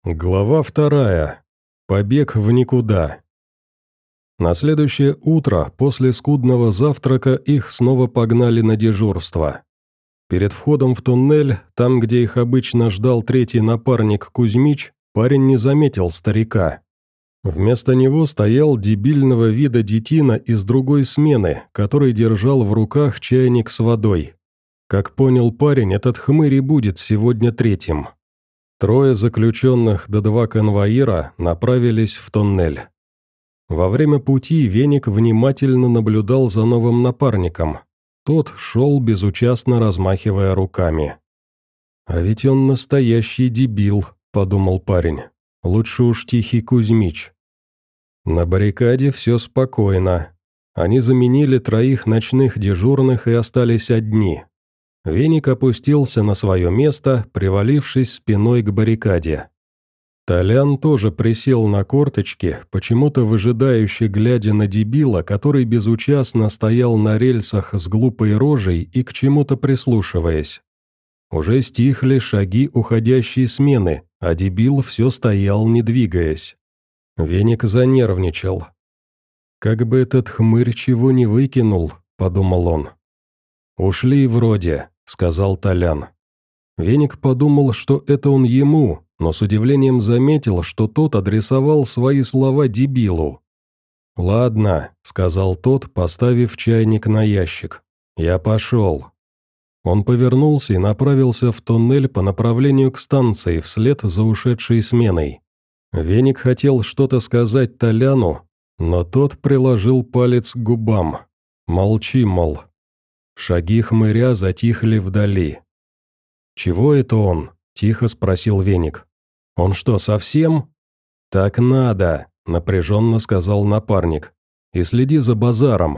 Глава 2. Побег в никуда. На следующее утро, после скудного завтрака, их снова погнали на дежурство. Перед входом в туннель, там, где их обычно ждал третий напарник Кузьмич, парень не заметил старика. Вместо него стоял дебильного вида детина из другой смены, который держал в руках чайник с водой. Как понял парень, этот хмырь и будет сегодня третьим. Трое заключенных да два конвоира направились в туннель. Во время пути Веник внимательно наблюдал за новым напарником. Тот шел, безучастно размахивая руками. «А ведь он настоящий дебил», — подумал парень. «Лучше уж тихий Кузьмич». На баррикаде все спокойно. Они заменили троих ночных дежурных и остались одни. Веник опустился на свое место, привалившись спиной к баррикаде. Толян тоже присел на корточки, почему-то выжидающе глядя на дебила, который безучастно стоял на рельсах с глупой рожей и к чему-то прислушиваясь. Уже стихли шаги уходящей смены, а дебил все стоял, не двигаясь. Веник занервничал. «Как бы этот хмырь чего не выкинул», — подумал он. «Ушли вроде», — сказал Толян. Веник подумал, что это он ему, но с удивлением заметил, что тот адресовал свои слова дебилу. «Ладно», — сказал тот, поставив чайник на ящик. «Я пошел». Он повернулся и направился в туннель по направлению к станции вслед за ушедшей сменой. Веник хотел что-то сказать Толяну, но тот приложил палец к губам. «Молчи, мол». Шаги хмыря затихли вдали. «Чего это он?» – тихо спросил Веник. «Он что, совсем?» «Так надо», – напряженно сказал напарник. «И следи за базаром».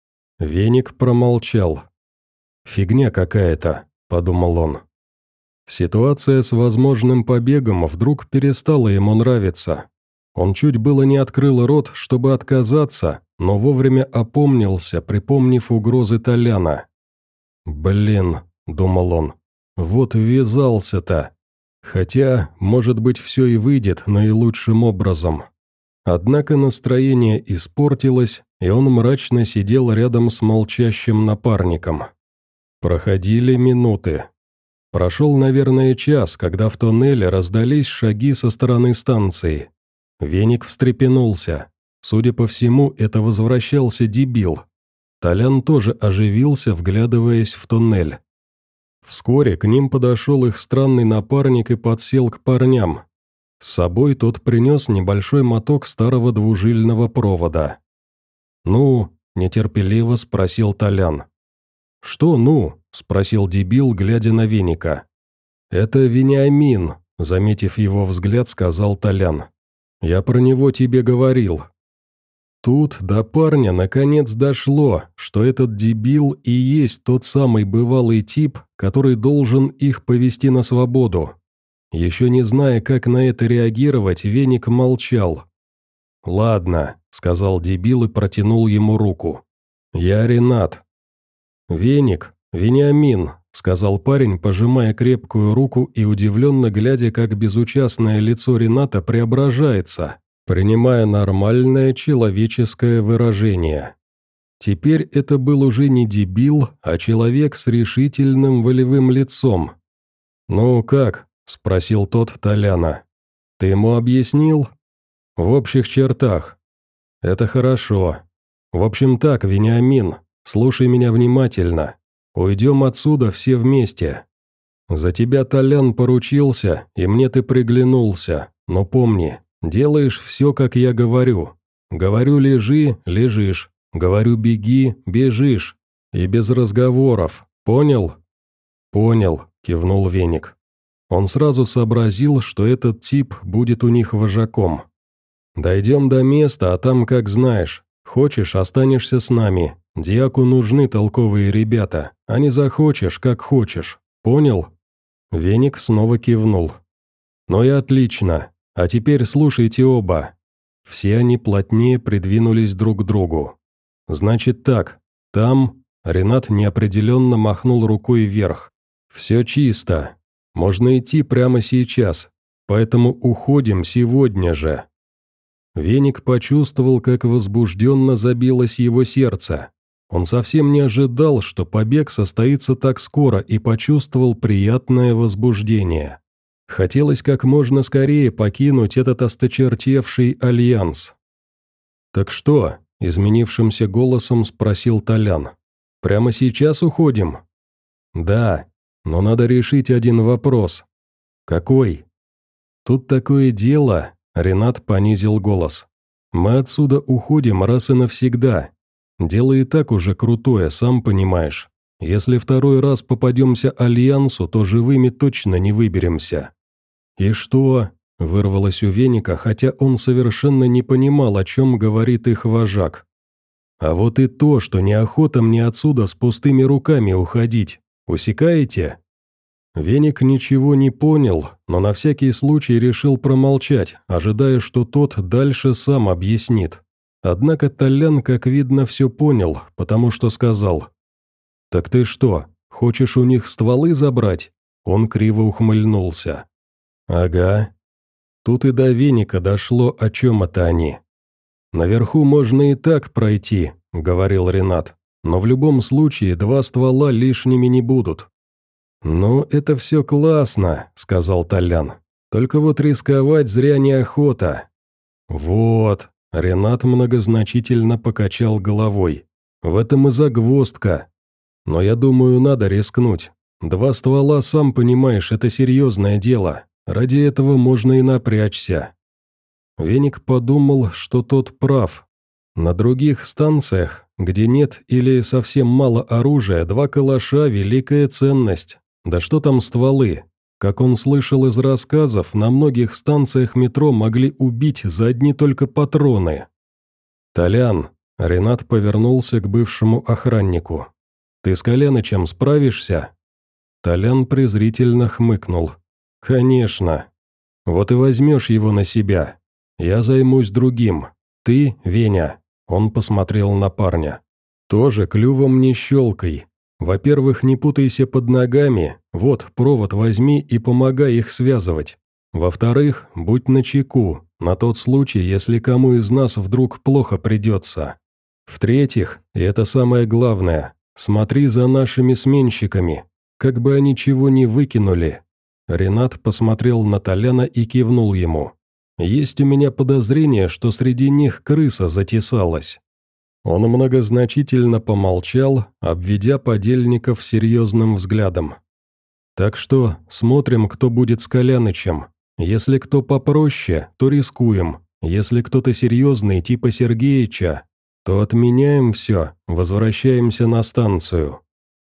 Веник промолчал. «Фигня какая-то», – подумал он. Ситуация с возможным побегом вдруг перестала ему нравиться. Он чуть было не открыл рот, чтобы отказаться, но вовремя опомнился, припомнив угрозы Толяна. «Блин», — думал он, — «вот ввязался-то. Хотя, может быть, все и выйдет наилучшим образом». Однако настроение испортилось, и он мрачно сидел рядом с молчащим напарником. Проходили минуты. Прошел, наверное, час, когда в туннеле раздались шаги со стороны станции. Веник встрепенулся. Судя по всему, это возвращался дебил. Толян тоже оживился, вглядываясь в туннель. Вскоре к ним подошел их странный напарник и подсел к парням. С собой тот принес небольшой моток старого двужильного провода. «Ну?» – нетерпеливо спросил Толян. «Что «ну?» – спросил дебил, глядя на Веника. «Это Вениамин», – заметив его взгляд, сказал Толян. «Я про него тебе говорил». Тут до парня наконец дошло, что этот дебил и есть тот самый бывалый тип, который должен их повести на свободу. Еще не зная, как на это реагировать, Веник молчал. «Ладно», — сказал дебил и протянул ему руку. «Я Ренат». «Веник, Вениамин», — сказал парень, пожимая крепкую руку и удивленно глядя, как безучастное лицо Рената преображается, принимая нормальное человеческое выражение. Теперь это был уже не дебил, а человек с решительным волевым лицом. «Ну как?» – спросил тот Толяна. «Ты ему объяснил?» «В общих чертах». «Это хорошо. В общем так, Вениамин, слушай меня внимательно. Уйдем отсюда все вместе. За тебя Толян поручился, и мне ты приглянулся, но помни, делаешь все, как я говорю. Говорю, лежи – лежишь. Говорю, беги – бежишь. И без разговоров. Понял?» «Понял», – кивнул Веник. Он сразу сообразил, что этот тип будет у них вожаком. «Дойдем до места, а там как знаешь. Хочешь – останешься с нами. Дьяку нужны толковые ребята, а не захочешь, как хочешь. Понял?» Веник снова кивнул. «Ну и отлично. А теперь слушайте оба». Все они плотнее придвинулись друг к другу. «Значит так, там...» Ренат неопределенно махнул рукой вверх. «Все чисто. Можно идти прямо сейчас. поэтому уходим сегодня же». Веник почувствовал, как возбужденно забилось его сердце. Он совсем не ожидал, что побег состоится так скоро, и почувствовал приятное возбуждение. Хотелось как можно скорее покинуть этот осточертевший альянс. «Так что?» – изменившимся голосом спросил Толян. «Прямо сейчас уходим?» «Да, но надо решить один вопрос». «Какой?» «Тут такое дело», – Ренат понизил голос. «Мы отсюда уходим раз и навсегда. Дело и так уже крутое, сам понимаешь. Если второй раз попадемся Альянсу, то живыми точно не выберемся». «И что?» – вырвалось у Веника, хотя он совершенно не понимал, о чем говорит их вожак. «А вот и то, что неохота мне отсюда с пустыми руками уходить. Усекаете?» Веник ничего не понял, но на всякий случай решил промолчать, ожидая, что тот дальше сам объяснит. Однако Толян, как видно, все понял, потому что сказал: «Так ты что, хочешь у них стволы забрать?» Он криво ухмыльнулся. «Ага». Тут и до Веника дошло, о чем это они. «Наверху можно и так пройти», — говорил Ренат, «но в любом случае 2 ствола лишними не будут». «Ну, это все классно», — сказал Толян. «Только вот рисковать зря неохота». «Вот», — Ренат многозначительно покачал головой. «В этом и загвоздка. Но я думаю, надо рискнуть. 2 ствола, сам понимаешь, это серьезное дело. Ради этого можно и напрячься». Веник подумал, что тот прав. На других станциях, где нет или совсем мало оружия, 2 калаша – великая ценность. Да что там стволы? Как он слышал из рассказов, на многих станциях метро могли убить за одни только патроны. «Толян», – Ренат повернулся к бывшему охраннику, – «ты с Коленычем справишься?» Толян презрительно хмыкнул. «Конечно. Вот и возьмешь его на себя. Я займусь другим. Ты, Веня», – он посмотрел на парня, – «тоже клювом не щелкай. Во-первых, не путайся под ногами, вот, провод возьми и помогай их связывать. Во-вторых, будь начеку, на тот случай, если кому из нас вдруг плохо придется. В-третьих, и это самое главное, смотри за нашими сменщиками, как бы они чего не выкинули». Ренат посмотрел на Толяна и кивнул ему. «Есть у меня подозрение, что среди них крыса затесалась». Он многозначительно помолчал, обведя подельников серьезным взглядом. «Так что смотрим, кто будет с Колянычем. Если кто попроще, то рискуем. Если кто-то серьезный, типа Сергеича, то отменяем все, возвращаемся на станцию».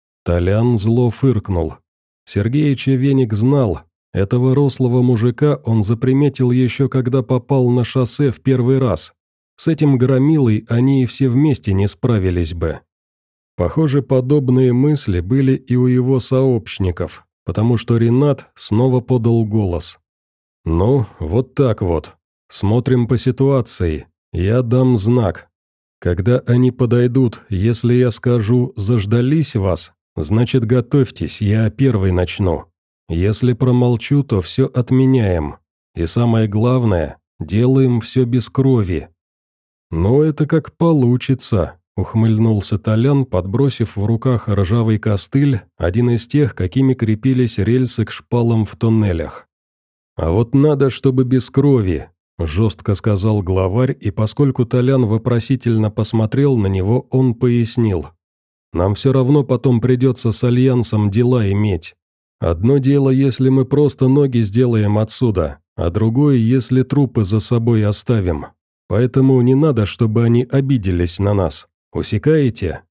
Толян зло фыркнул. Сергеича Веник знал. Этого рослого мужика он заприметил еще когда попал на шоссе в первый раз. С этим громилой они и все вместе не справились бы. Похоже, подобные мысли были и у его сообщников, потому что Ренат снова подал голос. «Ну, вот так вот. Смотрим по ситуации. Я дам знак. Когда они подойдут, если я скажу «заждались вас», значит готовьтесь, я первый начну. Если промолчу, то все отменяем. И самое главное, делаем все без крови». «Ну, это как получится», — ухмыльнулся Толян, подбросив в руках ржавый костыль, один из тех, какими крепились рельсы к шпалам в туннелях. «А вот надо, чтобы без крови», — жестко сказал главарь, и поскольку Толян вопросительно посмотрел на него, он пояснил. «Нам все равно потом придется с Альянсом дела иметь. Одно дело, если мы просто ноги сделаем отсюда, а другое, если трупы за собой оставим. Поэтому не надо, чтобы они обиделись на нас. Усекаете?»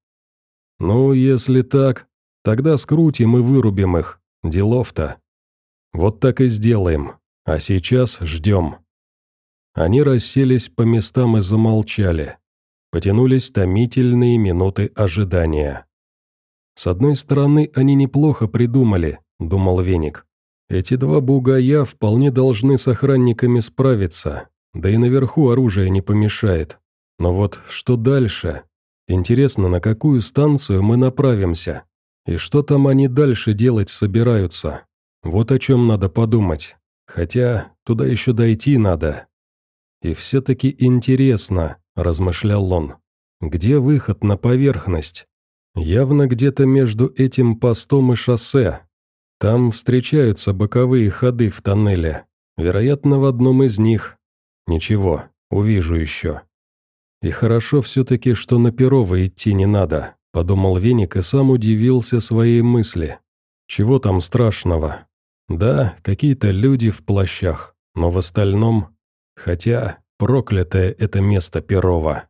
«Ну, если так, тогда скрутим и вырубим их. Делов-то. Вот так и сделаем. А сейчас ждем». Они расселись по местам и замолчали. Потянулись томительные минуты ожидания. «С одной стороны, они неплохо придумали», — думал Веник. «Эти 2 бугая вполне должны с охранниками справиться. Да и наверху оружие не помешает. Но вот что дальше? Интересно, на какую станцию мы направимся? И что там они дальше делать собираются? Вот о чем надо подумать. Хотя туда еще дойти надо. И все-таки интересно, размышлял он, где выход на поверхность? Явно где-то между этим постом и шоссе. Там встречаются боковые ходы в тоннеле. Вероятно, в одном из них. Ничего, увижу еще. И хорошо все-таки, что на Перово идти не надо, подумал Веник и сам удивился своей мысли. Чего там страшного? Да, какие-то люди в плащах, но в остальном... Хотя проклятое это место Перово.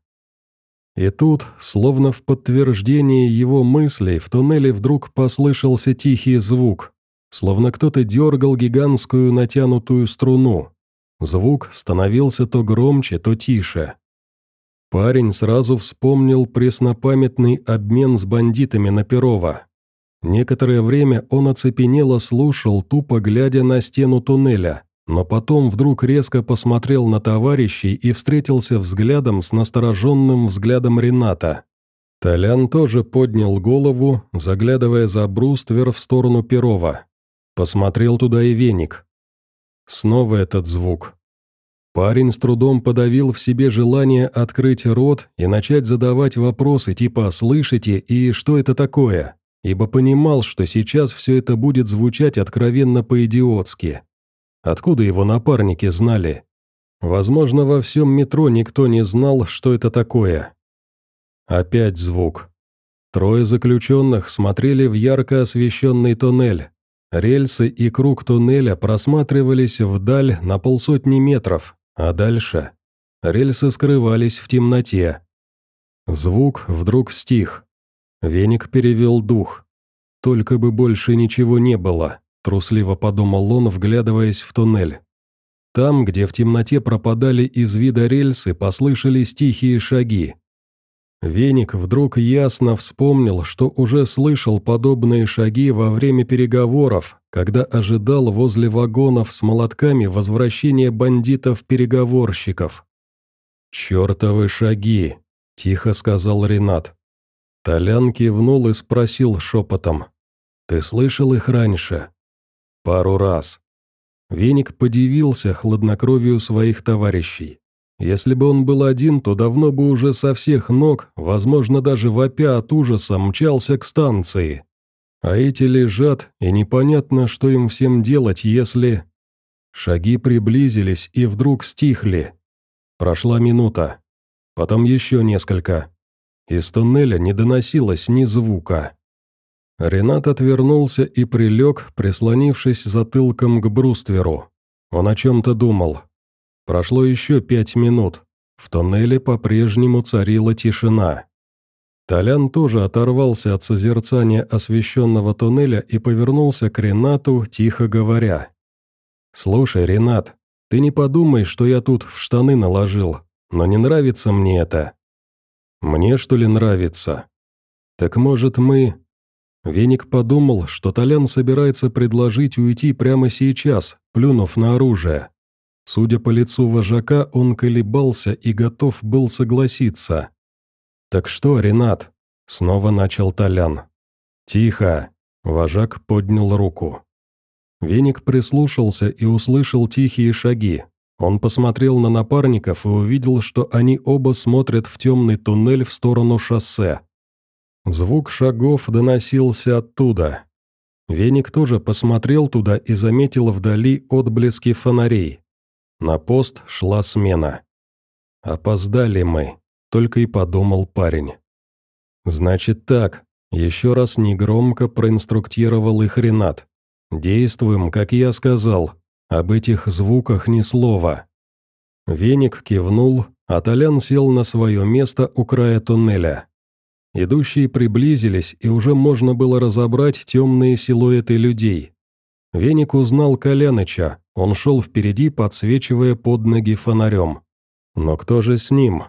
И тут, словно в подтверждение его мыслей, в туннеле вдруг послышался тихий звук, словно кто-то дергал гигантскую натянутую струну. Звук становился то громче, то тише. Парень сразу вспомнил преснопамятный обмен с бандитами на Перово. Некоторое время он оцепенело слушал, тупо глядя на стену туннеля, но потом вдруг резко посмотрел на товарищей и встретился взглядом с настороженным взглядом Рената. Толян тоже поднял голову, заглядывая за бруствер в сторону Перова. Посмотрел туда и Веник. Снова этот звук. Парень с трудом подавил в себе желание открыть рот и начать задавать вопросы типа «слышите» и «что это такое?», ибо понимал, что сейчас все это будет звучать откровенно по-идиотски. Откуда его напарники знали? Возможно, во всем метро никто не знал, что это такое. Опять звук. Трое заключенных смотрели в ярко освещенный туннель. Рельсы и круг туннеля просматривались вдаль на 150 метров, а дальше рельсы скрывались в темноте. Звук вдруг стих. Веник перевел дух. Только бы больше ничего не было, трусливо подумал он, вглядываясь в туннель. Там, где в темноте пропадали из вида рельсы, послышались тихие шаги. Веник вдруг ясно вспомнил, что уже слышал подобные шаги во время переговоров, когда ожидал возле вагонов с молотками возвращения бандитов-переговорщиков. «Чертовы шаги!» – тихо сказал Ренат. Толян кивнул и спросил шепотом. «Ты слышал их раньше?» «Пару раз». Веник подивился хладнокровию своих товарищей. Если бы он был один, то давно бы уже со всех ног, возможно, даже вопя от ужаса, мчался к станции. А эти лежат, и непонятно, что им всем делать, если... Шаги приблизились и вдруг стихли. Прошла минута. Потом еще несколько. Из туннеля не доносилось ни звука. Ренат отвернулся и прилег, прислонившись затылком к брустверу. Он о чем-то думал. Прошло еще 5 минут. В туннеле по-прежнему царила тишина. Толян тоже оторвался от созерцания освещенного туннеля и повернулся к Ренату, тихо говоря. «Слушай, Ренат, ты не подумай, что я тут в штаны наложил, но не нравится мне это». «Мне, что ли, нравится?» «Так может мы...» Веник подумал, что Толян собирается предложить уйти прямо сейчас, плюнув на оружие. Судя по лицу вожака, он колебался и готов был согласиться. «Так что, Ренат?» – снова начал Толян. «Тихо!» – вожак поднял руку. Веник прислушался и услышал тихие шаги. Он посмотрел на напарников и увидел, что они оба смотрят в темный туннель в сторону шоссе. Звук шагов доносился оттуда. Веник тоже посмотрел туда и заметил вдали отблески фонарей. На пост шла смена. «Опоздали мы», — только и подумал парень. «Значит так», — еще раз негромко проинструктировал их Ренат. «Действуем, как я сказал, об этих звуках ни слова». Веник кивнул, а Толян сел на свое место у края туннеля. Идущие приблизились, и уже можно было разобрать темные силуэты людей. Веник узнал Коляныча, он шел впереди, подсвечивая под ноги фонарем. Но кто же с ним?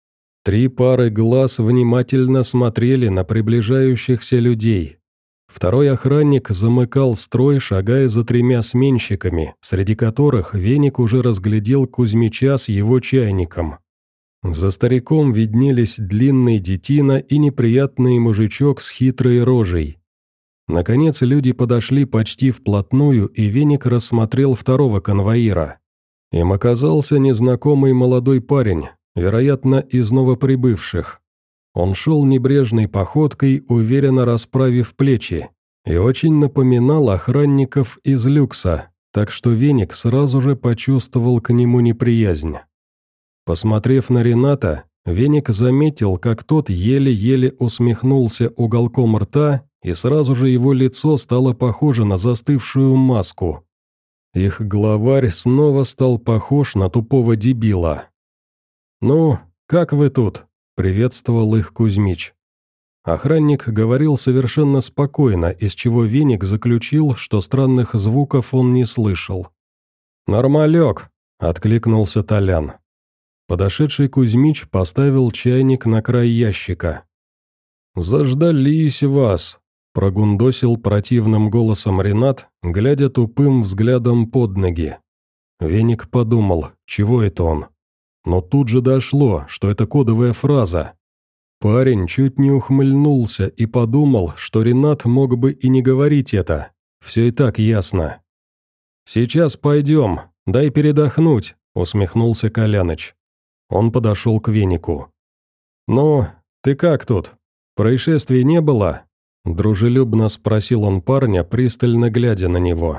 3 пары глаз внимательно смотрели на приближающихся людей. Второй охранник замыкал строй, шагая за 3 сменщиками, среди которых Веник уже разглядел Кузьмича с его чайником. За стариком виднелись длинный детина и неприятный мужичок с хитрой рожей. Наконец люди подошли почти вплотную, и Веник рассмотрел второго конвоира. Им оказался незнакомый молодой парень, вероятно, из новоприбывших. Он шел небрежной походкой, уверенно расправив плечи, и очень напоминал охранников из люкса, так что Веник сразу же почувствовал к нему неприязнь. Посмотрев на Рената, Веник заметил, как тот еле-еле усмехнулся уголком рта, и сразу же его лицо стало похоже на застывшую маску. Их главарь снова стал похож на тупого дебила. «Ну, как вы тут?» – приветствовал их Кузьмич. Охранник говорил совершенно спокойно, из чего Веник заключил, что странных звуков он не слышал. «Нормалек», – откликнулся Толян. Подошедший Кузьмич поставил чайник на край ящика. «Заждались вас», – прогундосил противным голосом Ренат, глядя тупым взглядом под ноги. Веник подумал, чего это он. Но тут же дошло, что это кодовая фраза. Парень чуть не ухмыльнулся и подумал, что Ренат мог бы и не говорить это. Все и так ясно. «Сейчас пойдем, дай передохнуть», – усмехнулся Коляныч. Он подошел к Венику. «Ну, ты как тут? Происшествий не было?» Дружелюбно спросил он парня, пристально глядя на него.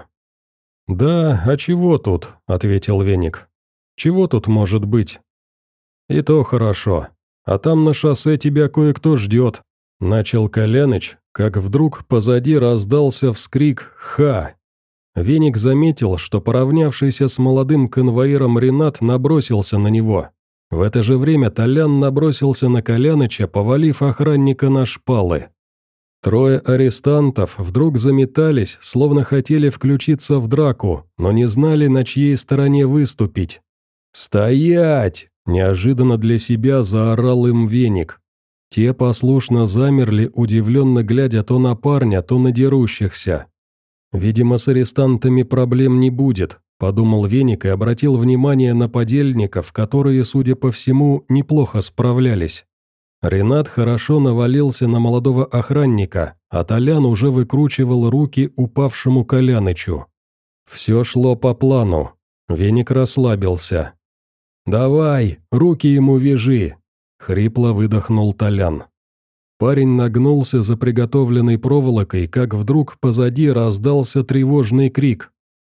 «Да, а чего тут?» – ответил Веник. «Чего тут может быть?» «И то хорошо. А там на шоссе тебя кое-кто ждет», – начал Коляныч, как вдруг позади раздался вскрик «Ха!». Веник заметил, что поравнявшийся с молодым конвоиром Ренат набросился на него. В это же время Толян набросился на Коляныча, повалив охранника на шпалы. Трое арестантов вдруг заметались, словно хотели включиться в драку, но не знали, на чьей стороне выступить. «Стоять!» – неожиданно для себя заорал им Веник. Те послушно замерли, удивленно глядя то на парня, то на дерущихся. «Видимо, с арестантами проблем не будет», – подумал Веник и обратил внимание на подельников, которые, судя по всему, неплохо справлялись. Ренат хорошо навалился на молодого охранника, а Толян уже выкручивал руки упавшему Колянычу. Все шло по плану. Веник расслабился. «Давай, руки ему вяжи!» – хрипло выдохнул Толян. Парень нагнулся за приготовленной проволокой, как вдруг позади раздался тревожный крик.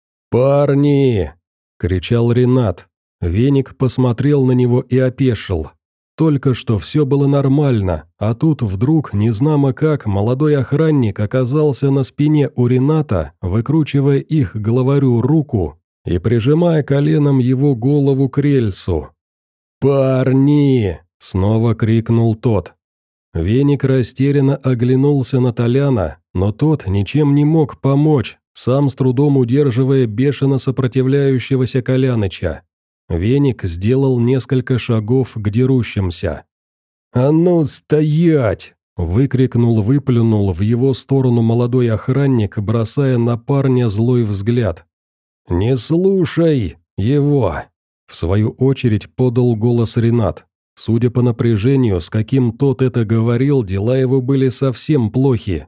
«Парни!» – кричал Ренат. Веник посмотрел на него и опешил. Только что все было нормально, а тут вдруг, незнамо как, молодой охранник оказался на спине у Рената, выкручивая их главарю руку и прижимая коленом его голову к рельсу. «Парни!» – снова крикнул тот. Веник растерянно оглянулся на Толяна, но тот ничем не мог помочь, сам с трудом удерживая бешено сопротивляющегося Коляныча. Веник сделал несколько шагов к дерущимся. «А ну, стоять!» – выплюнул в его сторону молодой охранник, бросая на парня злой взгляд. «Не слушай его!» – в свою очередь подал голос Ренат. Судя по напряжению, с каким тот это говорил, дела его были совсем плохи.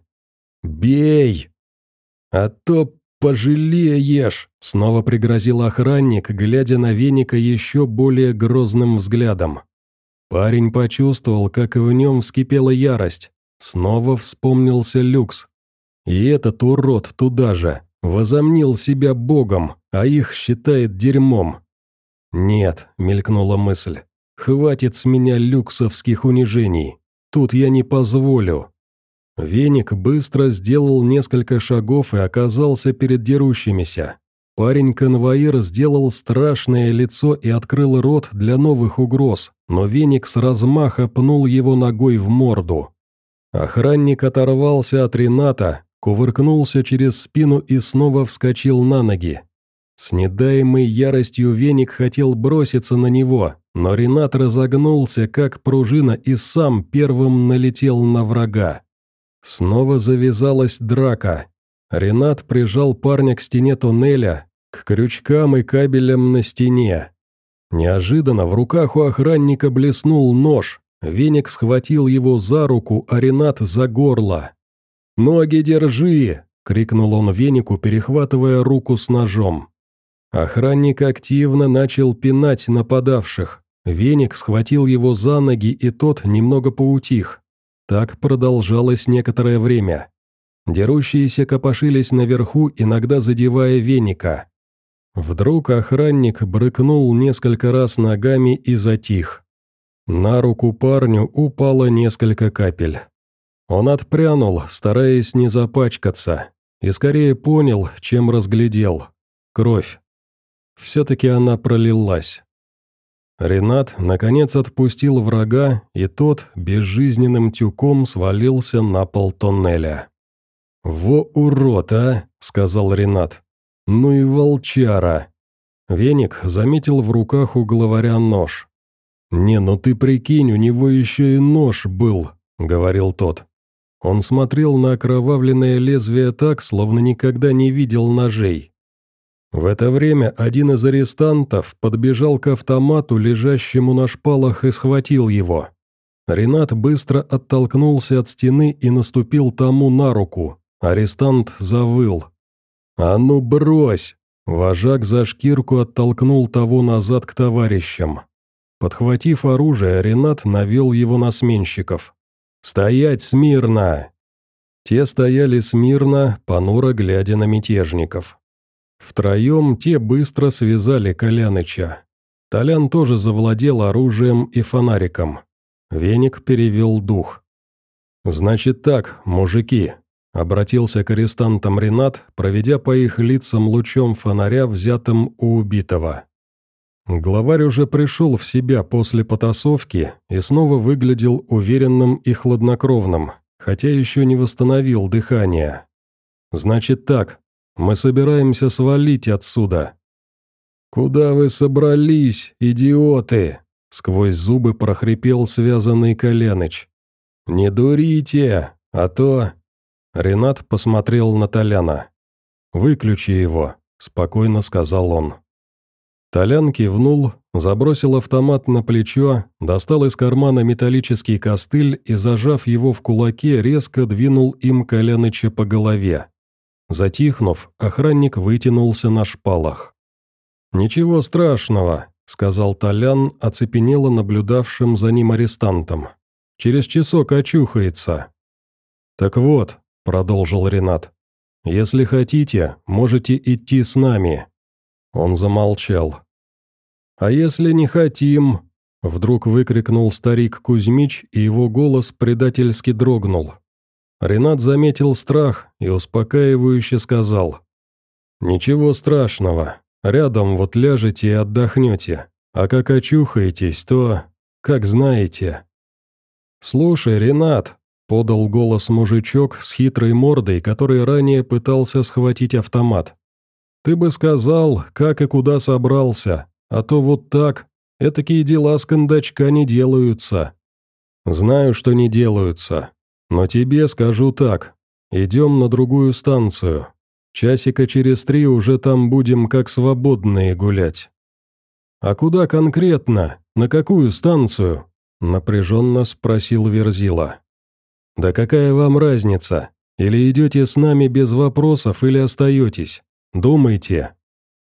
«Бей! А то пожалеешь!» – снова пригрозил охранник, глядя на Веника еще более грозным взглядом. Парень почувствовал, как в нем вскипела ярость. Снова вспомнился люкс. И этот урод туда же. Возомнил себя богом, а их считает дерьмом. «Нет», — мелькнула мысль, — «хватит с меня люксовских унижений. Тут я не позволю». Веник быстро сделал несколько шагов и оказался перед дерущимися. Парень-конвоир сделал страшное лицо и открыл рот для новых угроз, но Веник с размаха пнул его ногой в морду. Охранник оторвался от Рената, кувыркнулся через спину и снова вскочил на ноги. С недаемой яростью Веник хотел броситься на него, но Ренат разогнулся, как пружина, и сам первым налетел на врага. Снова завязалась драка. Ренат прижал парня к стене туннеля, к крючкам и кабелям на стене. Неожиданно в руках у охранника блеснул нож. Веник схватил его за руку, а Ренат за горло. «Ноги держи!» — крикнул он венику, перехватывая руку с ножом. Охранник активно начал пинать нападавших. Веник схватил его за ноги, и тот немного поутих. Так продолжалось некоторое время. Дерущиеся копошились наверху, иногда задевая веника. Вдруг охранник брыкнул несколько раз ногами и затих. На руку парню упало несколько капель. Он отпрянул, стараясь не запачкаться, и скорее понял, чем разглядел. Кровь. Все-таки она пролилась. Ренат, наконец, отпустил врага, и тот безжизненным тюком свалился на пол тоннеля. «Во урод, а!» — сказал Ренат. «Ну и волчара!» Веник заметил в руках у главаря нож. «Не, ну ты прикинь, у него еще и нож был», — говорил тот. Он смотрел на окровавленное лезвие так, словно никогда не видел ножей. В это время один из арестантов подбежал к автомату, лежащему на шпалах, и схватил его. Ренат быстро оттолкнулся от стены и наступил тому на руку. Арестант завыл. «А ну брось!» Вожак за шкирку оттолкнул того назад к товарищам. Подхватив оружие, Ренат навел его на сменщиков. «Стоять смирно!» Те стояли смирно, понуро глядя на мятежников. Втроем те быстро связали Коляныча. Толян тоже завладел оружием и фонариком. Веник перевел дух. «Значит так, мужики», — обратился к арестантам Ренат, проведя по их лицам лучом фонаря, взятым у убитого. Главарь уже пришел в себя после потасовки и снова выглядел уверенным и хладнокровным, хотя еще не восстановил дыхание. «Значит так, мы собираемся свалить отсюда». «Куда вы собрались, идиоты?» — сквозь зубы прохрипел связанный Коляныч. «Не дурите, а то...» Ренат посмотрел на Толяна. «Выключи его», — спокойно сказал он. Толян кивнул, забросил автомат на плечо, достал из кармана металлический костыль и, зажав его в кулаке, резко двинул им Коляныча по голове. Затихнув, охранник вытянулся на шпалах. «Ничего страшного», — сказал Толян, оцепенело наблюдавшим за ним арестантом. «Через часок очухается». «Так вот», — продолжил Ренат, — «если хотите, можете идти с нами». Он замолчал. «А если не хотим?» — вдруг выкрикнул старик Кузьмич, и его голос предательски дрогнул. Ренат заметил страх и успокаивающе сказал: «Ничего страшного, рядом вот ляжете и отдохнете, а как очухаетесь, то, как знаете». «Слушай, Ренат», — подал голос мужичок с хитрой мордой, который ранее пытался схватить автомат. «Ты бы сказал, как и куда собрался, а то вот так, этакие дела с кондачка не делаются». «Знаю, что не делаются, но тебе скажу так, идем на другую станцию. Часика через 3 уже там будем как свободные гулять». «А куда конкретно? На какую станцию?» – напряженно спросил Верзила. «Да какая вам разница? Или идете с нами без вопросов, или остаетесь? Думайте».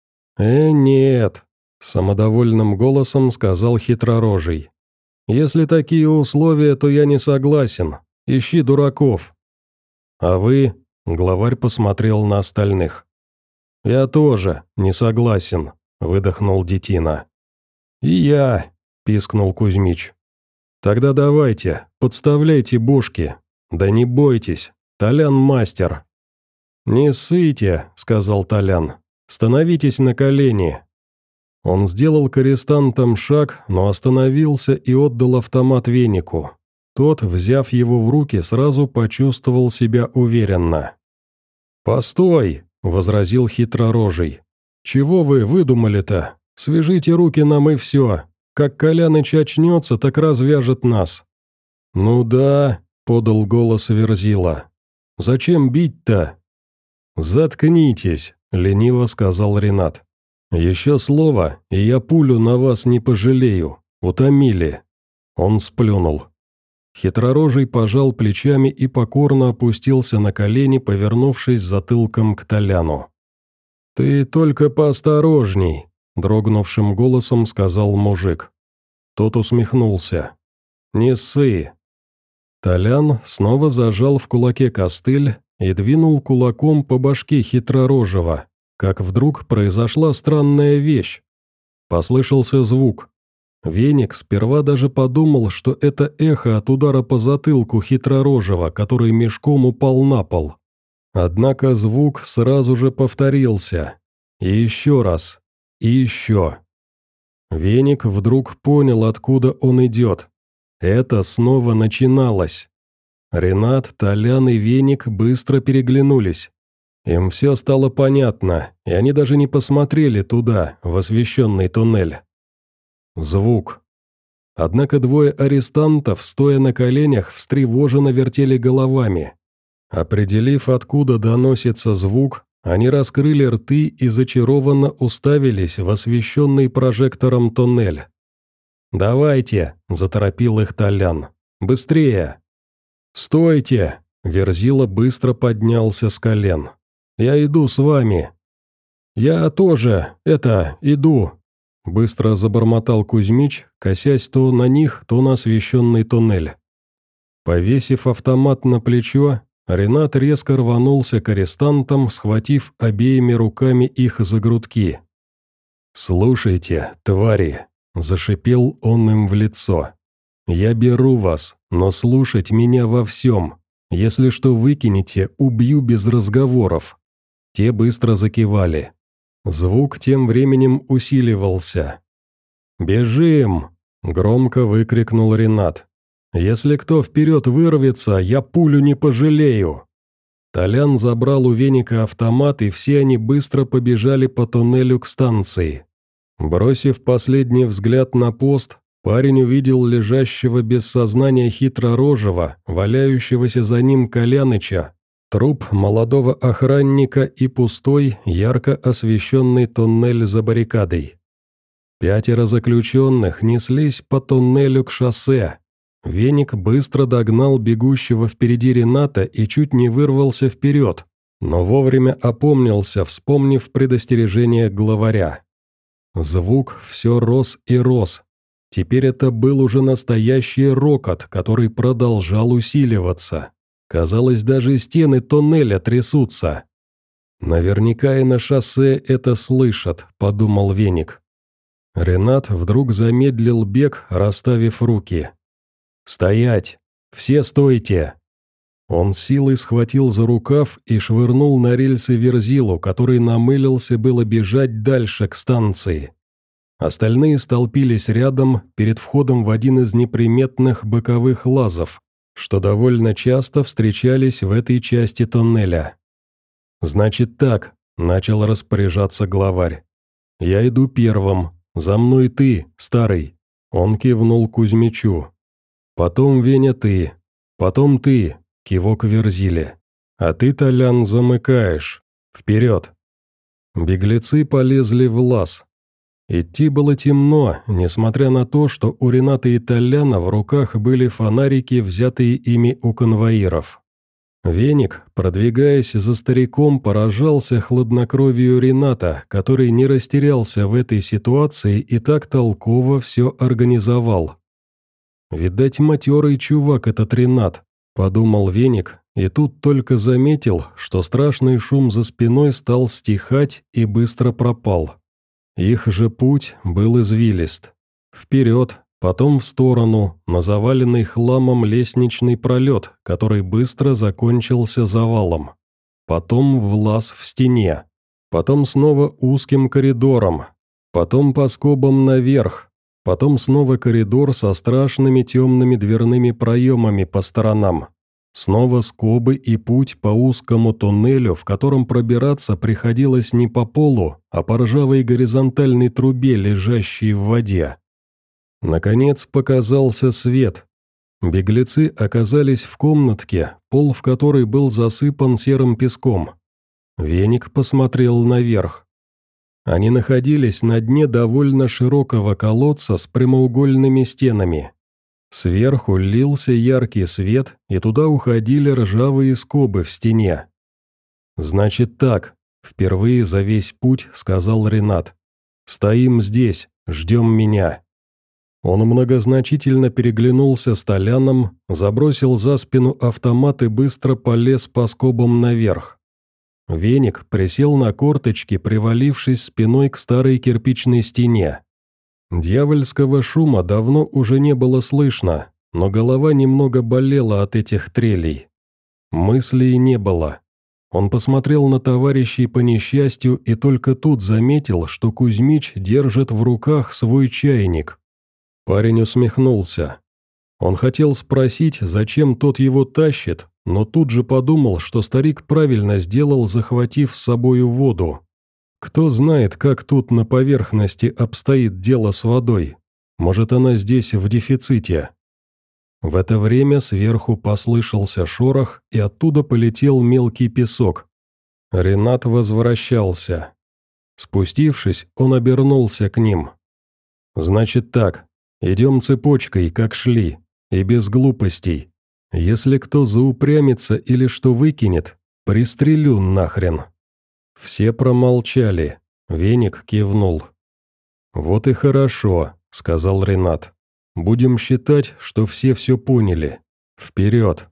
Нет», – самодовольным голосом сказал хитророжий. «Если такие условия, то я не согласен. Ищи дураков». «А вы?» – главарь посмотрел на остальных. «Я тоже не согласен», – выдохнул Детина. «И я», – пискнул Кузьмич. «Тогда давайте, подставляйте бошки. Да не бойтесь, Толян мастер». «Не ссыте», – сказал Толян. «Становитесь на колени». Он сделал к арестантам шаг, но остановился и отдал автомат Венику. Тот, взяв его в руки, сразу почувствовал себя уверенно. «Постой!» – возразил хитророжий. «Чего вы выдумали-то? Свяжите руки нам и все. Как Коляныч очнется, так развяжет нас». «Ну да», – подал голос Верзила. «Зачем бить-то?» «Заткнитесь», – лениво сказал Ренат. «Еще слово, и я пулю на вас не пожалею. Утомили». Он сплюнул. Хитророжий пожал плечами и покорно опустился на колени, повернувшись затылком к Толяну. «Ты только поосторожней», – дрогнувшим голосом сказал мужик. Тот усмехнулся. «Не ссы». Толян снова зажал в кулаке костыль и двинул кулаком по башке Хитророжего, как вдруг произошла странная вещь. Послышался звук. Веник сперва даже подумал, что это эхо от удара по затылку Хитророжего, который мешком упал на пол. Однако звук сразу же повторился. И еще раз. И еще. Веник вдруг понял, откуда он идет. Это снова начиналось. Ренат, Толян и Веник быстро переглянулись. Им все стало понятно, и они даже не посмотрели туда, в освещенный туннель. Звук. Однако двое арестантов, стоя на коленях, встревоженно вертели головами. Определив, откуда доносится звук, они раскрыли рты и зачарованно уставились в освещенный прожектором туннель. «Давайте!» – заторопил их Толян. «Быстрее!» «Стойте!» – Верзила быстро поднялся с колен. «Я иду с вами!» «Я тоже, иду!» Быстро забормотал Кузьмич, косясь то на них, то на освещенный туннель. Повесив автомат на плечо, Ренат резко рванулся к арестантам, схватив обеими руками их за грудки. «Слушайте, твари!» – зашипел он им в лицо. «Я беру вас, но слушать меня во всем. Если что выкинете, убью без разговоров». Те быстро закивали. Звук тем временем усиливался. «Бежим!» – громко выкрикнул Ренат. «Если кто вперед вырвется, я пулю не пожалею!» Толян забрал у Веника автомат, и все они быстро побежали по туннелю к станции. Бросив последний взгляд на пост, парень увидел лежащего без сознания Хитророжего, валяющегося за ним Коляныча, труп молодого охранника и пустой, ярко освещенный туннель за баррикадой. 5 заключенных неслись по туннелю к шоссе. Веник быстро догнал бегущего впереди Рената и чуть не вырвался вперед, но вовремя опомнился, вспомнив предостережение главаря. Звук все рос и рос. Теперь это был уже настоящий рокот, который продолжал усиливаться. Казалось, даже стены туннеля трясутся. «Наверняка и на шоссе это слышат», — подумал Веник. Ренат вдруг замедлил бег, расставив руки. «Стоять! Все стойте!» Он силой схватил за рукав и швырнул на рельсы Верзилу, который намылился было бежать дальше к станции. Остальные столпились рядом, перед входом в один из неприметных боковых лазов, что довольно часто встречались в этой части тоннеля. «Значит так», — начал распоряжаться главарь. «Я иду первым, за мной ты, старый», — он кивнул Кузьмичу. «Потом, Веня, ты, потом ты», — кивок Верзиле. «А ты, Толян, замыкаешь. Вперед!» Беглецы полезли в лаз. Идти было темно, несмотря на то, что у Рената и Толяна в руках были фонарики, взятые ими у конвоиров. Веник, продвигаясь за стариком, поражался хладнокровию Рената, который не растерялся в этой ситуации и так толково все организовал. «Видать, матерый чувак этот Ренат», — подумал Веник, и тут только заметил, что страшный шум за спиной стал стихать и быстро пропал. Их же путь был извилист. Вперед, потом в сторону, на заваленный хламом лестничный пролет, который быстро закончился завалом. Потом в лаз в стене. Потом снова узким коридором. Потом по скобам наверх. Потом снова коридор со страшными темными дверными проемами по сторонам. Снова скобы и путь по узкому туннелю, в котором пробираться приходилось не по полу, а по ржавой горизонтальной трубе, лежащей в воде. Наконец показался свет. Беглецы оказались в комнатке, пол в которой был засыпан серым песком. Веник посмотрел наверх. Они находились на дне довольно широкого колодца с прямоугольными стенами. Сверху лился яркий свет, и туда уходили ржавые скобы в стене. «Значит так», — впервые за весь путь сказал Ренат. «Стоим здесь, ждем меня». Он многозначительно переглянулся с Толяном, забросил за спину автомат и быстро полез по скобам наверх. Веник присел на корточки, привалившись спиной к старой кирпичной стене. Дьявольского шума давно уже не было слышно, но голова немного болела от этих трелей. Мыслей не было. Он посмотрел на товарищей по несчастью и только тут заметил, что Кузьмич держит в руках свой чайник. Парень усмехнулся. Он хотел спросить, зачем тот его тащит, но тут же подумал, что старик правильно сделал, захватив с собою воду. Кто знает, как тут на поверхности обстоит дело с водой. Может, она здесь в дефиците. В это время сверху послышался шорох, и оттуда полетел мелкий песок. Ренат возвращался. Спустившись, он обернулся к ним. «Значит так, идем цепочкой, как шли, и без глупостей. Если кто заупрямится или что выкинет, пристрелю нахрен». Все промолчали. Веник кивнул. «Вот и хорошо», — сказал Ренат. «Будем считать, что все поняли. Вперед!»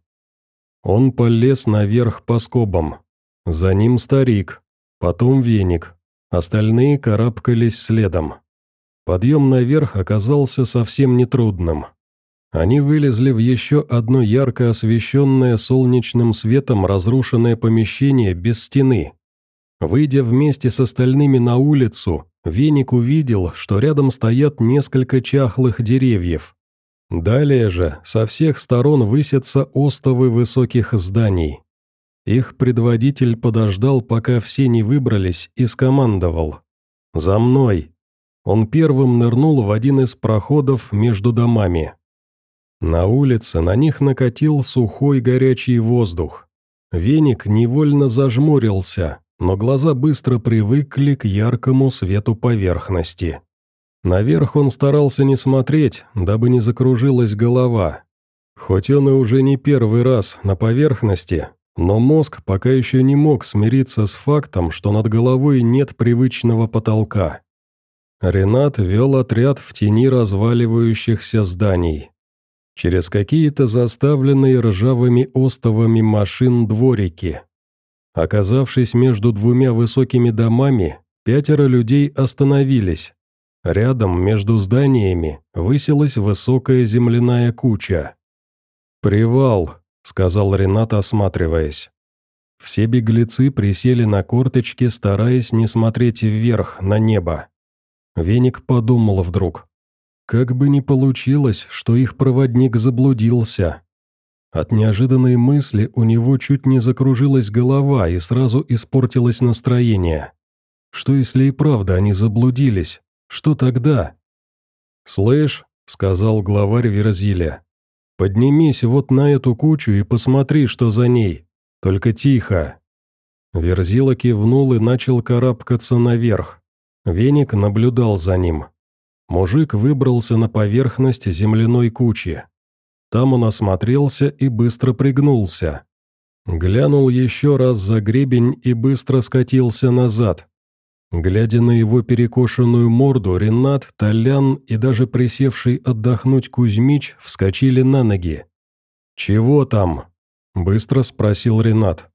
Он полез наверх по скобам. За ним старик, потом Веник. Остальные карабкались следом. Подъем наверх оказался совсем нетрудным. Они вылезли в еще одно ярко освещенное солнечным светом разрушенное помещение без стены. Выйдя вместе с остальными на улицу, Веник увидел, что рядом стоят несколько чахлых деревьев. Далее же со всех сторон высятся остовы высоких зданий. Их предводитель подождал, пока все не выбрались, и скомандовал: «За мной!» Он первым нырнул в один из проходов между домами. На улице на них накатил сухой горячий воздух. Веник невольно зажмурился, но глаза быстро привыкли к яркому свету поверхности. Наверх он старался не смотреть, дабы не закружилась голова. Хоть он и уже не первый раз на поверхности, но мозг пока еще не мог смириться с фактом, что над головой нет привычного потолка. Ренат вел отряд в тени разваливающихся зданий. Через какие-то заставленные ржавыми остовами машин дворики. Оказавшись между двумя высокими домами, 5 людей остановились. Рядом, между зданиями, высилась высокая земляная куча. «Привал», — сказал Ренат, осматриваясь. Все беглецы присели на корточки, стараясь не смотреть вверх, на небо. Веник подумал вдруг. Как бы ни получилось, что их проводник заблудился. От неожиданной мысли у него чуть не закружилась голова и сразу испортилось настроение. Что если и правда они заблудились? Что тогда? «Слышь», — сказал главарь Верзиля, — «поднимись вот на эту кучу и посмотри, что за ней. Только тихо». Верзила кивнул и начал карабкаться наверх. Веник наблюдал за ним. Мужик выбрался на поверхность земляной кучи. Там он осмотрелся и быстро пригнулся. Глянул еще раз за гребень и быстро скатился назад. Глядя на его перекошенную морду, Ренат, Толян и даже присевший отдохнуть Кузьмич вскочили на ноги. «Чего там?» – быстро спросил Ренат.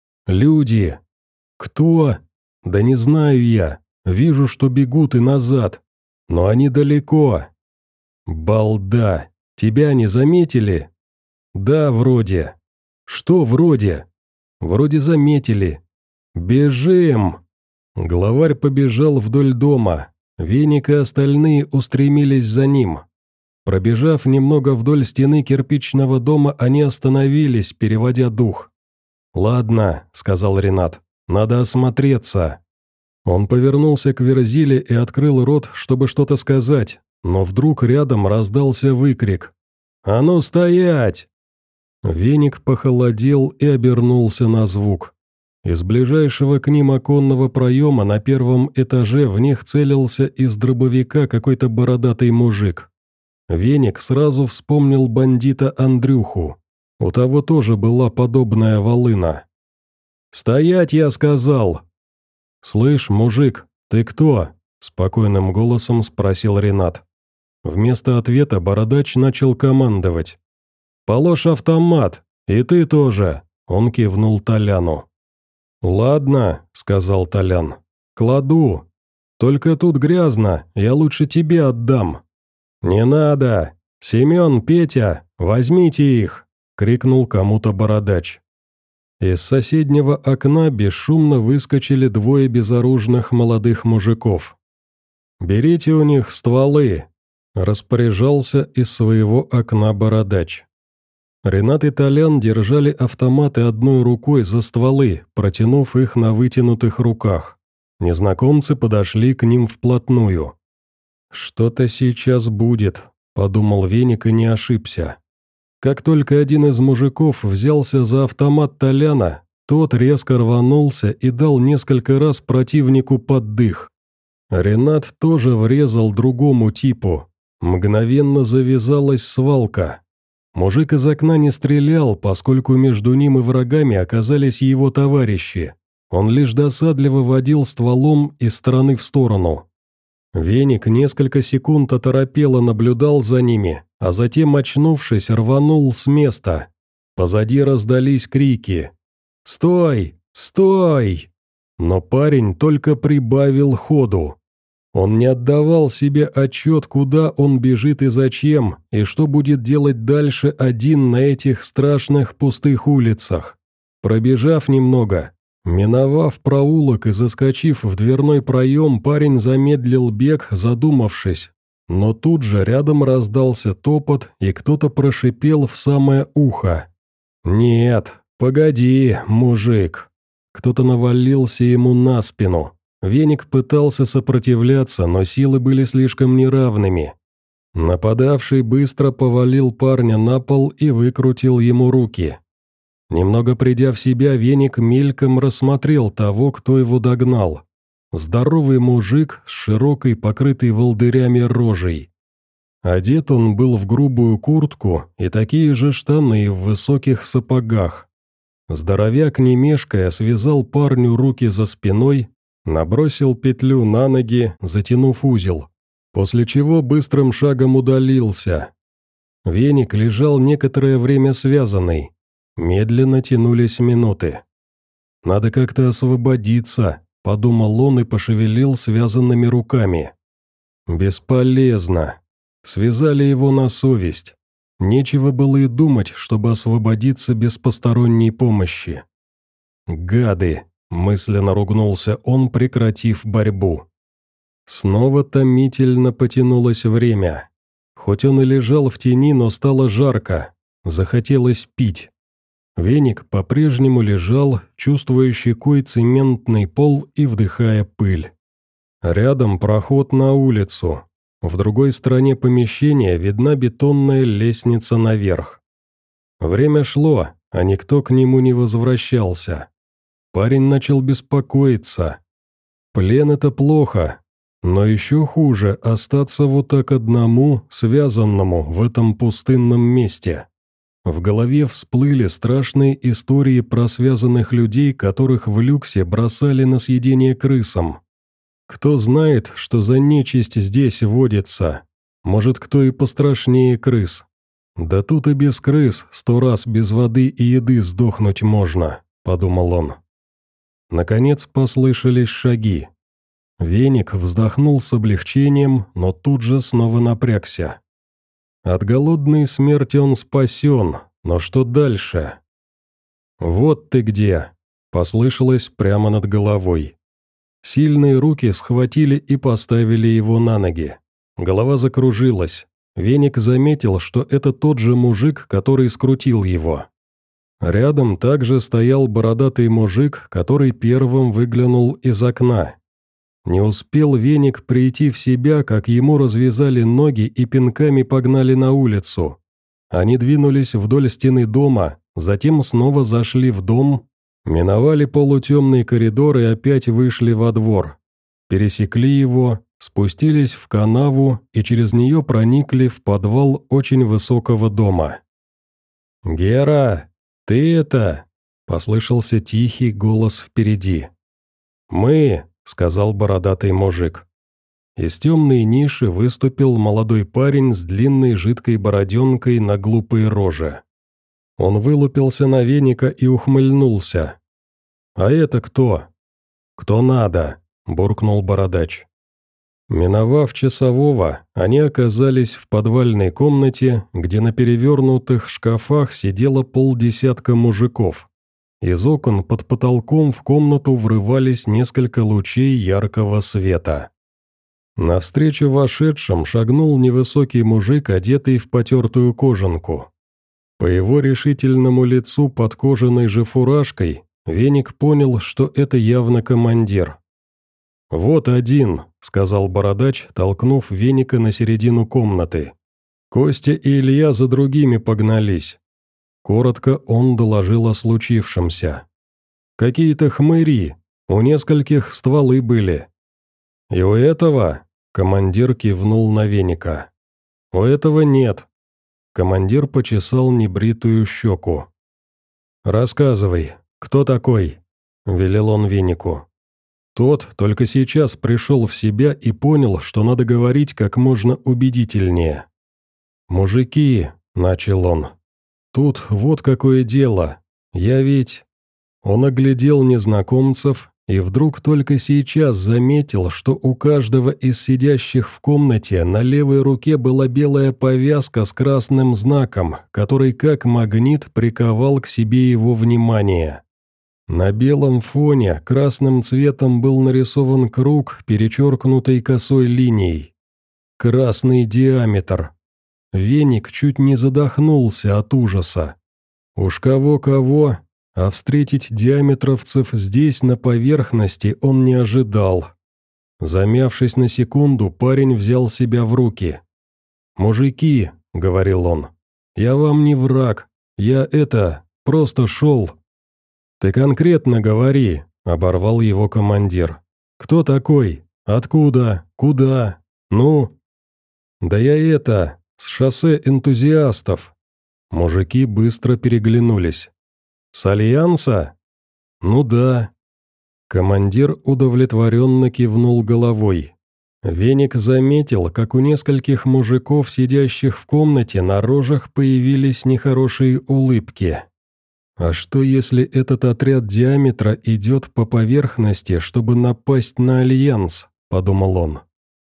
«Люди». «Кто?» «Да не знаю я. Вижу, что бегут и назад. Но они далеко». «Балда! Тебя не заметили?» «Да, вроде». «Что вроде?» «Вроде заметили». «Бежим!» Главарь побежал вдоль дома. Веник и остальные устремились за ним. Пробежав немного вдоль стены кирпичного дома, они остановились, переводя дух. «Ладно», — сказал Ренат, — «надо осмотреться». Он повернулся к Верзиле и открыл рот, чтобы что-то сказать, но вдруг рядом раздался выкрик: «А ну стоять!» Веник похолодел и обернулся на звук. Из ближайшего к ним оконного проема на первом этаже в них целился из дробовика какой-то бородатый мужик. Веник сразу вспомнил бандита Андрюху. У того тоже была подобная волына. «Стоять, я сказал!» «Слышь, мужик, ты кто?» – спокойным голосом спросил Ренат. Вместо ответа бородач начал командовать. «Положь автомат, и ты тоже!» – он кивнул Толяну. «Ладно», – сказал Толян, – «кладу. Только тут грязно, я лучше тебе отдам». «Не надо! Семен, Петя, возьмите их!» – крикнул кому-то бородач. Из соседнего окна бесшумно выскочили двое безоружных молодых мужиков. «Берите у них стволы», – распоряжался из своего окна бородач. Ренат и Толян держали автоматы одной рукой за стволы, протянув их на вытянутых руках. Незнакомцы подошли к ним вплотную. «Что-то сейчас будет», – подумал Веник и не ошибся. Как только один из мужиков взялся за автомат Толяна, тот резко рванулся и дал несколько раз противнику под дых. Ренат тоже врезал другому типу. Мгновенно завязалась свалка. Мужик из окна не стрелял, поскольку между ним и врагами оказались его товарищи. Он лишь досадливо водил стволом из стороны в сторону. Веник несколько секунд оторопело наблюдал за ними, а затем, очнувшись, рванул с места. Позади раздались крики: «Стой! Стой!» Но парень только прибавил ходу. Он не отдавал себе отчет, куда он бежит и зачем, и что будет делать дальше один на этих страшных пустых улицах. Пробежав немного, миновав проулок и заскочив в дверной проем, парень замедлил бег, задумавшись. Но тут же рядом раздался топот, и кто-то прошипел в самое ухо. «Нет, погоди, мужик!» Кто-то навалился ему на спину. Веник пытался сопротивляться, но силы были слишком неравными. Нападавший быстро повалил парня на пол и выкрутил ему руки. Немного придя в себя, Веник мельком рассмотрел того, кто его догнал. Здоровый мужик с широкой, покрытой волдырями рожей. Одет он был в грубую куртку и такие же штаны в высоких сапогах. Здоровяк, не мешкая, связал парню руки за спиной, набросил петлю на ноги, затянув узел, после чего быстрым шагом удалился. Веник лежал некоторое время связанный. Медленно тянулись минуты. «Надо как-то освободиться», – подумал он и пошевелил связанными руками. «Бесполезно. Связали его на совесть. Нечего было и думать, чтобы освободиться без посторонней помощи». «Гады!» – мысленно ругнулся он, прекратив борьбу. Снова томительно потянулось время. Хоть он и лежал в тени, но стало жарко. Захотелось пить. Веник по-прежнему лежал, чувствуя щекой цементный пол и вдыхая пыль. Рядом проход на улицу. В другой стороне помещения видна бетонная лестница наверх. Время шло, а никто к нему не возвращался. Парень начал беспокоиться. Плен – это плохо, но еще хуже остаться вот так одному, связанному в этом пустынном месте. В голове всплыли страшные истории про связанных людей, которых в люксе бросали на съедение крысам. Кто знает, что за нечисть здесь водится? Может, кто и пострашнее крыс? Да тут и без крыс 100 раз без воды и еды сдохнуть можно, подумал он. Наконец послышались шаги. Веник вздохнул с облегчением, но тут же снова напрягся. От голодной смерти он спасен, но что дальше? «Вот ты где!» – послышалось прямо над головой. Сильные руки схватили и поставили его на ноги. Голова закружилась. Веник заметил, что это тот же мужик, который скрутил его. Рядом также стоял бородатый мужик, который первым выглянул из окна. Не успел Веник прийти в себя, как ему развязали ноги и пинками погнали на улицу. Они двинулись вдоль стены дома, затем снова зашли в дом, миновали полутемный коридор и опять вышли во двор. Пересекли его, спустились в канаву и через нее проникли в подвал очень высокого дома. «Гера, ты это?» – послышался тихий голос впереди. «Мы», – сказал бородатый мужик. Из темной ниши выступил молодой парень с длинной жидкой бороденкой на глупой роже. Он вылупился на веника и ухмыльнулся. «А это кто?» «Кто надо?» – буркнул бородач. Миновав часового, они оказались в подвальной комнате, где на перевернутых шкафах сидело полдесятка мужиков. Из окон под потолком в комнату врывались несколько лучей яркого света. Навстречу вошедшим шагнул невысокий мужик, одетый в потертую кожанку. По его решительному лицу под кожаной же фуражкой Веник понял, что это явно командир. «Вот один», — сказал бородач, толкнув Веника на середину комнаты. «Костя и Илья за другими погнались». Коротко он доложил о случившемся. «Какие-то хмыри, у нескольких стволы были». «И у этого?» — командир кивнул на Веника. «У этого нет». Командир почесал небритую щеку. «Рассказывай, кто такой?» — велел он Венику. Тот только сейчас пришел в себя и понял, что надо говорить как можно убедительнее. «Мужики», — начал он, — «тут вот какое дело. Я ведь...» Он оглядел незнакомцев и вдруг только сейчас заметил, что у каждого из сидящих в комнате на левой руке была белая повязка с красным знаком, который как магнит приковал к себе его внимание. На белом фоне красным цветом был нарисован круг, перечеркнутый косой линией. Красный диаметр. Веник чуть не задохнулся от ужаса. Уж кого-кого, а встретить диаметровцев здесь, на поверхности, он не ожидал. Замявшись на секунду, парень взял себя в руки. «Мужики», — говорил он, — «я вам не враг, я просто шел». «Ты конкретно говори», — оборвал его командир. «Кто такой? Откуда? Куда? Ну?» «Да я с шоссе энтузиастов». Мужики быстро переглянулись. «С Альянса?» «Ну да». Командир удовлетворенно кивнул головой. Веник заметил, как у нескольких мужиков, сидящих в комнате, на рожах появились нехорошие улыбки. «А что, если этот отряд диаметра идет по поверхности, чтобы напасть на Альянс?» – подумал он.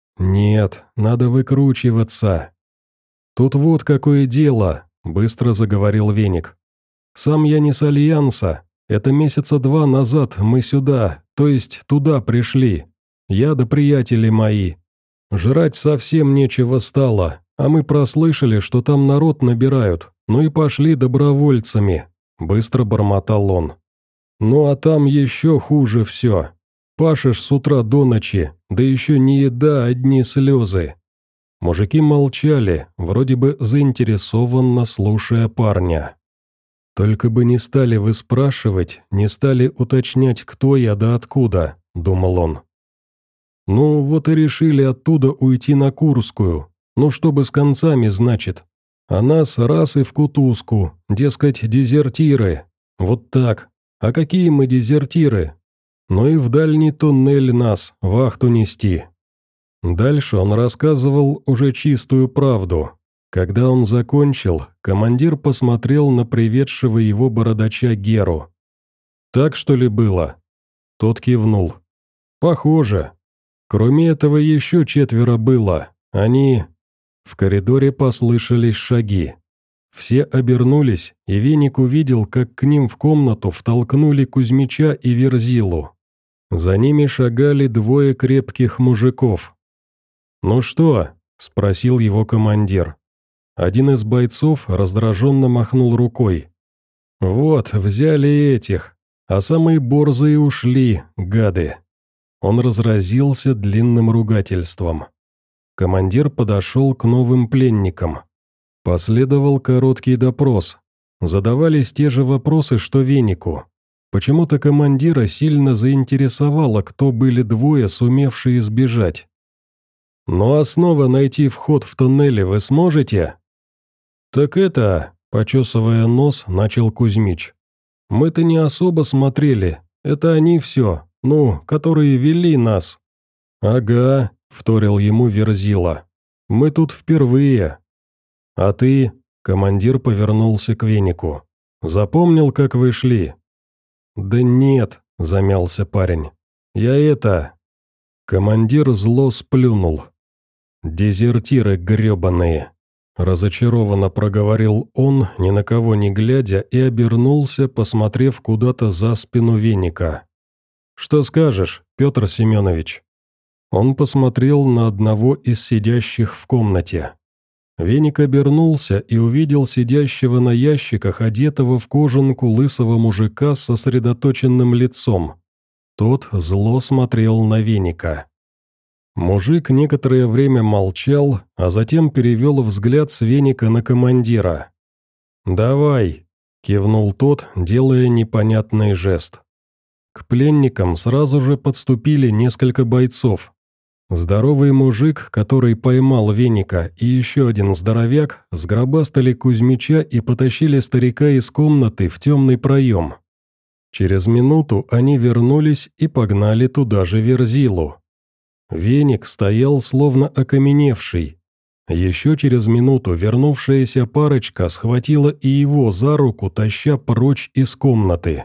«Нет, надо выкручиваться». «Тут вот какое дело», – быстро заговорил Веник. «Сам я не с Альянса. Это месяца 2 назад мы сюда, то есть туда пришли. Я да приятели мои. Жрать совсем нечего стало, а мы прослышали, что там народ набирают, ну и пошли добровольцами». Быстро бормотал он. «Ну а там еще хуже все. Пашешь с утра до ночи, да еще не еда, одни слезы». Мужики молчали, вроде бы заинтересованно слушая парня. «Только бы не стали вы спрашивать, не стали уточнять, кто я да откуда», — думал он. «Ну вот и решили оттуда уйти на Курскую. Ну чтобы с концами, значит. А нас раз и в кутузку, дескать, дезертиры. Вот так. А какие мы дезертиры? Ну и в дальний туннель нас, вахту нести». Дальше он рассказывал уже чистую правду. Когда он закончил, командир посмотрел на приведшего его бородача Геру. «Так, что ли, было?» Тот кивнул. «Похоже. Кроме этого еще 4 было. Они...» В коридоре послышались шаги. Все обернулись, и Веник увидел, как к ним в комнату втолкнули Кузьмича и Верзилу. За ними шагали 2 крепких мужиков. «Ну что?» – спросил его командир. Один из бойцов раздраженно махнул рукой. «Вот, взяли этих, а самые борзые ушли, гады». Он разразился длинным ругательством. Командир подошел к новым пленникам. Последовал короткий допрос. Задавались те же вопросы, что Венику. Почему-то командира сильно заинтересовало, кто были 2, сумевшие сбежать. Ну а снова найти вход в туннели вы сможете?» «Так это...» – почесывая нос, начал Кузьмич. «Мы-то не особо смотрели, это они все, ну, которые вели нас». «Ага», – вторил ему Верзила. «Мы тут впервые». «А ты?» – командир повернулся к Венику. «Запомнил, как вы шли?» «Да нет», – замялся парень. «Я это...» Командир зло сплюнул. «Дезертиры гребаные!» Разочарованно проговорил он, ни на кого не глядя, и обернулся, посмотрев куда-то за спину Веника. «Что скажешь, Петр Семенович?» Он посмотрел на одного из сидящих в комнате. Веник обернулся и увидел сидящего на ящиках, одетого в кожанку лысого мужика с сосредоточенным лицом. Тот зло смотрел на Веника. Мужик некоторое время молчал, а затем перевел взгляд с Веника на командира. «Давай», – кивнул тот, делая непонятный жест. К пленникам сразу же подступили несколько бойцов. Здоровый мужик, который поймал Веника, и еще один здоровяк сгробастали Кузьмича и потащили старика из комнаты в темный проем. Через минуту они вернулись и погнали туда же Верзилу. Веник стоял словно окаменевший. Еще через минуту вернувшаяся парочка схватила и его за руку, таща прочь из комнаты.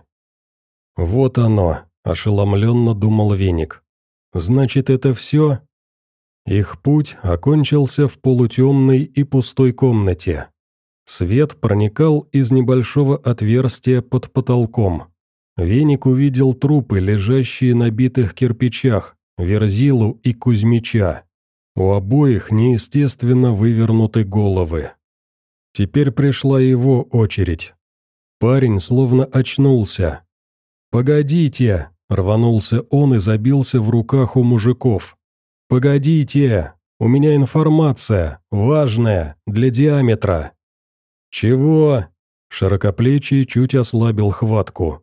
«Вот оно», – ошеломленно думал Веник. «Значит, это все?» Их путь окончился в полутемной и пустой комнате. Свет проникал из небольшого отверстия под потолком. Веник увидел трупы, лежащие на битых кирпичах, Верзилу и Кузьмича. У обоих неестественно вывернуты головы. Теперь пришла его очередь. Парень словно очнулся. «Погодите!» – рванулся он и забился в руках у мужиков. «Погодите! У меня информация, важная, для диаметра!» «Чего?» – широкоплечий чуть ослабил хватку.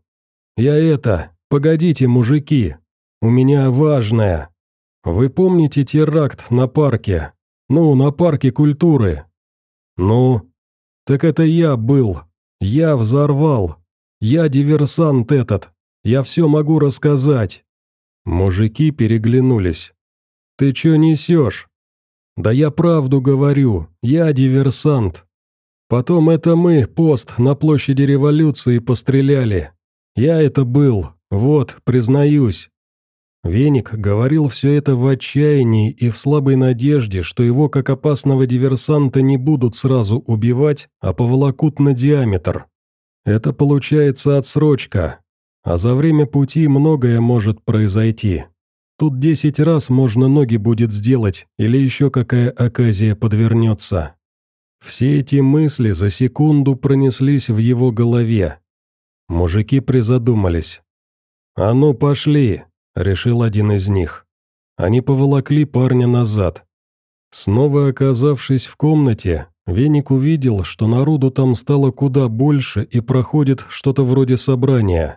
Погодите, мужики! У меня важное. Вы помните теракт на парке? Ну, на парке культуры?» «Ну?» «Так это я был. Я взорвал. Я диверсант этот. Я все могу рассказать». Мужики переглянулись. «Ты че несешь?» «Да я правду говорю. Я диверсант. Потом это мы пост на площади Революции постреляли. Я это был. Вот, признаюсь». Веник говорил все это в отчаянии и в слабой надежде, что его как опасного диверсанта не будут сразу убивать, а поволокут на диаметр. Это получается отсрочка, а за время пути многое может произойти. Тут 10 раз можно ноги будет сделать, или еще какая оказия подвернется. Все эти мысли за секунду пронеслись в его голове. Мужики призадумались. «А ну, пошли!» – решил один из них. Они поволокли парня назад. Снова оказавшись в комнате, Веник увидел, что народу там стало куда больше и проходит что-то вроде собрания.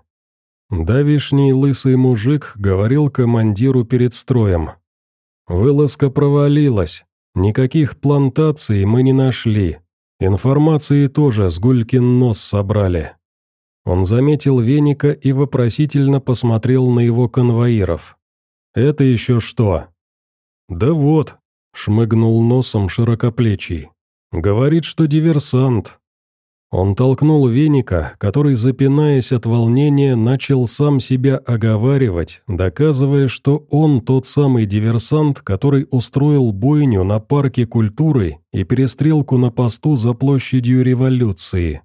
Давишний лысый мужик говорил командиру перед строем. «Вылазка провалилась. Никаких плантаций мы не нашли. Информации тоже с гулькин нос собрали». Он заметил Веника и вопросительно посмотрел на его конвоиров. «Это еще что?» «Да вот», — шмыгнул носом широкоплечий. «Говорит, что диверсант». Он толкнул Веника, который, запинаясь от волнения, начал сам себя оговаривать, доказывая, что он тот самый диверсант, который устроил бойню на парке культуры и перестрелку на посту за площадью Революции.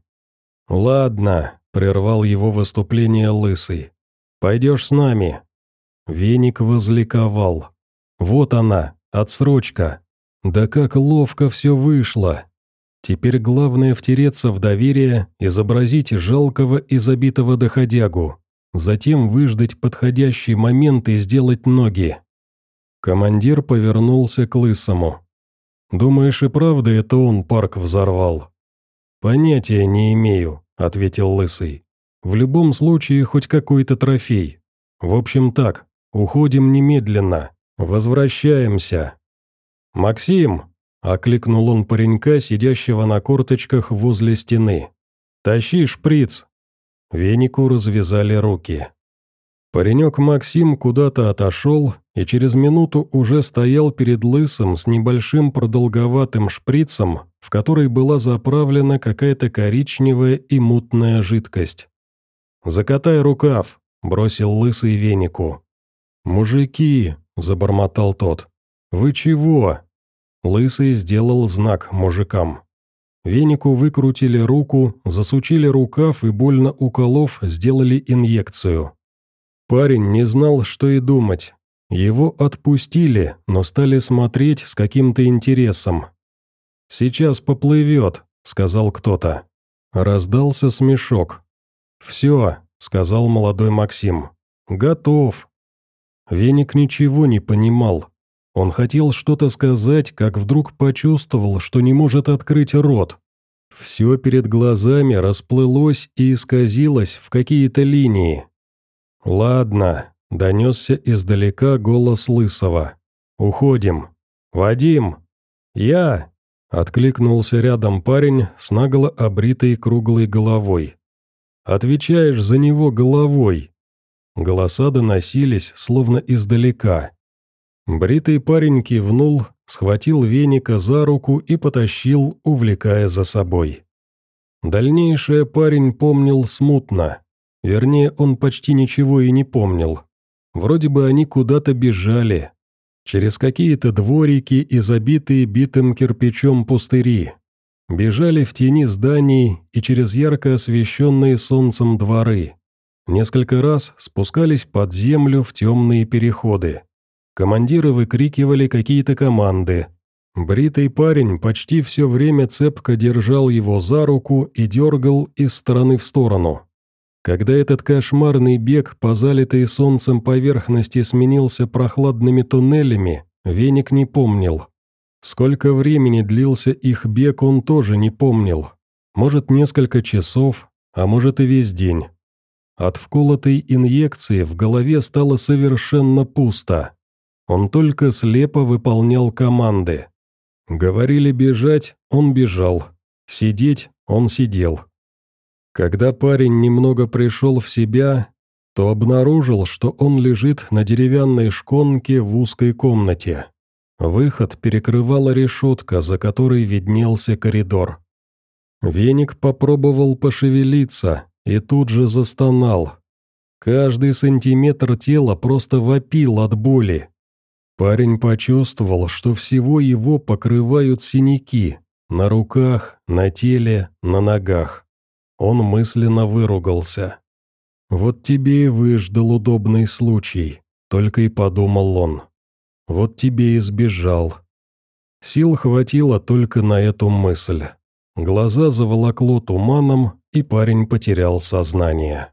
«Ладно», — прервал его выступление Лысый. «Пойдешь с нами». Веник возликовал. «Вот она, отсрочка. Да как ловко все вышло. Теперь главное втереться в доверие, изобразить жалкого и забитого доходягу, затем выждать подходящий момент и сделать ноги». Командир повернулся к Лысому. «Думаешь, и правда это он парк взорвал?» «Понятия не имею», — ответил Лысый. «В любом случае хоть какой-то трофей. В общем так, уходим немедленно, возвращаемся». «Максим!» – окликнул он паренька, сидящего на корточках возле стены. «Тащи шприц!» Венику развязали руки. Паренек Максим куда-то отошел и через минуту уже стоял перед Лысым с небольшим продолговатым шприцем, в который была заправлена какая-то коричневая и мутная жидкость. «Закатай рукав», – бросил Лысый Венику. «Мужики», – забормотал тот, – «вы чего?» Лысый сделал знак мужикам. Венику выкрутили руку, засучили рукав и, больно уколов, сделали инъекцию. Парень не знал, что и думать. Его отпустили, но стали смотреть с каким-то интересом. «Сейчас поплывет», — сказал кто-то. Раздался смешок. «Все», — сказал молодой Максим. «Готов». Веник ничего не понимал. Он хотел что-то сказать, как вдруг почувствовал, что не может открыть рот. Все перед глазами расплылось и исказилось в какие-то линии. «Ладно», — донесся издалека голос Лысого. «Уходим». «Вадим!» «Я!» — откликнулся рядом парень с нагло обритой круглой головой. «Отвечаешь за него головой». Голоса доносились, словно издалека. Бритый парень кивнул, схватил Веника за руку и потащил, увлекая за собой. Дальнейшее парень помнил смутно. Вернее, он почти ничего и не помнил. Вроде бы они куда-то бежали. Через какие-то дворики и забитые битым кирпичом пустыри. Бежали в тени зданий и через ярко освещенные солнцем дворы. Несколько раз спускались под землю в темные переходы. Командиры выкрикивали какие-то команды. Бритый парень почти все время цепко держал его за руку и дергал из стороны в сторону. Когда этот кошмарный бег по залитой солнцем поверхности сменился прохладными туннелями, Веник не помнил. Сколько времени длился их бег, он тоже не помнил. Может, несколько часов, а может и весь день. От вколотой инъекции в голове стало совершенно пусто. Он только слепо выполнял команды. Говорили бежать, он бежал. Сидеть, он сидел. Когда парень немного пришел в себя, то обнаружил, что он лежит на деревянной шконке в узкой комнате. Выход перекрывала решетка, за которой виднелся коридор. Веник попробовал пошевелиться и тут же застонал. Каждый сантиметр тела просто вопил от боли. Парень почувствовал, что всего его покрывают синяки на руках, на теле, на ногах. Он мысленно выругался. «Вот тебе и выждал удобный случай», — только и подумал он. «Вот тебе и сбежал». Сил хватило только на эту мысль. Глаза заволокло туманом, и парень потерял сознание.